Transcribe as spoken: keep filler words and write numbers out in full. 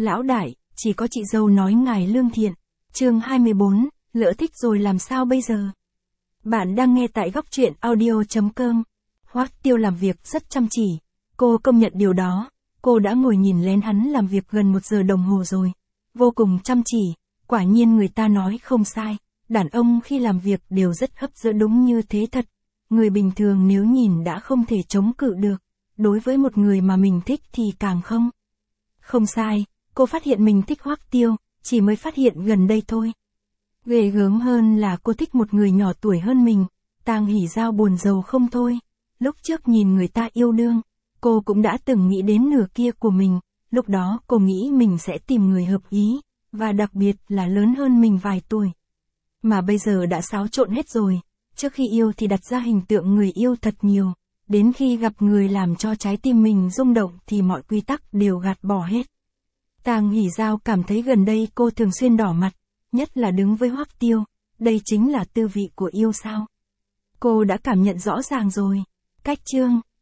Lão đại, chỉ có chị dâu nói ngài lương thiện. Chương hai mươi bốn, lỡ thích rồi làm sao bây giờ? Bạn đang nghe tại góc truyện audio chấm com. Hoắc Tiêu làm việc rất chăm chỉ. Cô công nhận điều đó. Cô đã ngồi nhìn lén hắn làm việc gần một giờ đồng hồ rồi. Vô cùng chăm chỉ. Quả nhiên người ta nói không sai. Đàn ông khi làm việc đều rất hấp dẫn, đúng như thế thật. Người bình thường nếu nhìn đã không thể chống cự được. Đối với một người mà mình thích thì càng không. Không sai, cô phát hiện mình thích Hoắc Tiêu, chỉ mới phát hiện gần đây thôi. Ghê gớm hơn là cô thích một người nhỏ tuổi hơn mình. Tang Hỷ Giao buồn rầu không thôi. Lúc trước nhìn người ta yêu đương, cô cũng đã từng nghĩ đến nửa kia của mình. Lúc đó cô nghĩ mình sẽ tìm người hợp ý, và đặc biệt là lớn hơn mình vài tuổi. Mà bây giờ đã xáo trộn hết rồi. Trước khi yêu thì đặt ra hình tượng người yêu thật nhiều. Đến khi gặp người làm cho trái tim mình rung động thì mọi quy tắc đều gạt bỏ hết. Tang Hỷ Giao cảm thấy gần đây cô thường xuyên đỏ mặt, nhất là đứng với Hoắc Tiêu. Đây chính là tư vị của yêu sao? Cô đã cảm nhận rõ ràng rồi. Cách chương